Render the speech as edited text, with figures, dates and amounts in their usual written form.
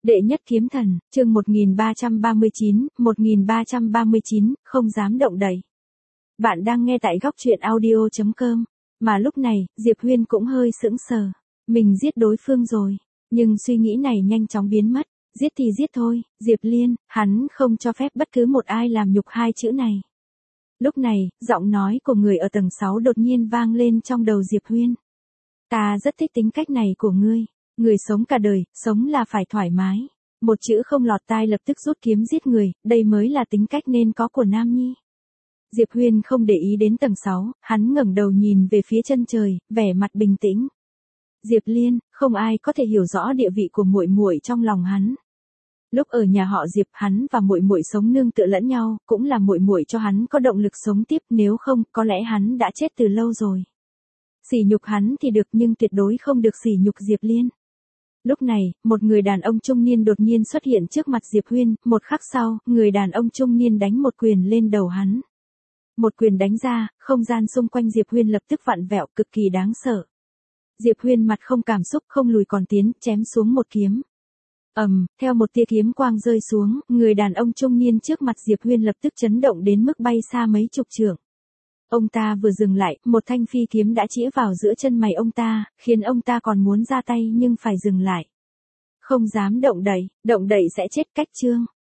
Đệ nhất kiếm thần, chương 1339, không dám động đậy. Bạn đang nghe tại góc truyện audio.com. Mà lúc này, Diệp Huyên cũng hơi sững sờ. Mình giết đối phương rồi. Nhưng suy nghĩ này nhanh chóng biến mất. Giết thì giết thôi, Diệp Liên, hắn không cho phép bất cứ một ai làm nhục hai chữ này. Lúc này, giọng nói của người ở tầng 6 đột nhiên vang lên trong đầu Diệp Huyên. Ta rất thích tính cách này của ngươi. Người sống cả đời, sống là phải thoải mái. Một chữ không lọt tai lập tức rút kiếm giết người, đây mới là tính cách nên có của Nam Nhi. Diệp Huyên không để ý đến tầng 6, hắn ngẩng đầu nhìn về phía chân trời, vẻ mặt bình tĩnh. Diệp Liên, không ai có thể hiểu rõ địa vị của muội muội trong lòng hắn. Lúc ở nhà họ Diệp, hắn và muội muội sống nương tựa lẫn nhau, cũng là muội muội cho hắn có động lực sống tiếp, nếu không, có lẽ hắn đã chết từ lâu rồi. Sỉ nhục hắn thì được nhưng tuyệt đối không được sỉ nhục Diệp Liên. Lúc này, một người đàn ông trung niên đột nhiên xuất hiện trước mặt Diệp Huyên, một khắc sau, người đàn ông trung niên đánh một quyền lên đầu hắn. Một quyền đánh ra, không gian xung quanh Diệp Huyên lập tức vặn vẹo, cực kỳ đáng sợ. Diệp Huyên mặt không cảm xúc, không lùi còn tiến, chém xuống một kiếm. Theo một tia kiếm quang rơi xuống, người đàn ông trung niên trước mặt Diệp Huyên lập tức chấn động đến mức bay xa mấy chục trượng. Ông ta vừa dừng lại, một thanh phi kiếm đã chĩa vào giữa chân mày ông ta, khiến ông ta còn muốn ra tay nhưng phải dừng lại. Không dám động đậy sẽ chết, cách chương.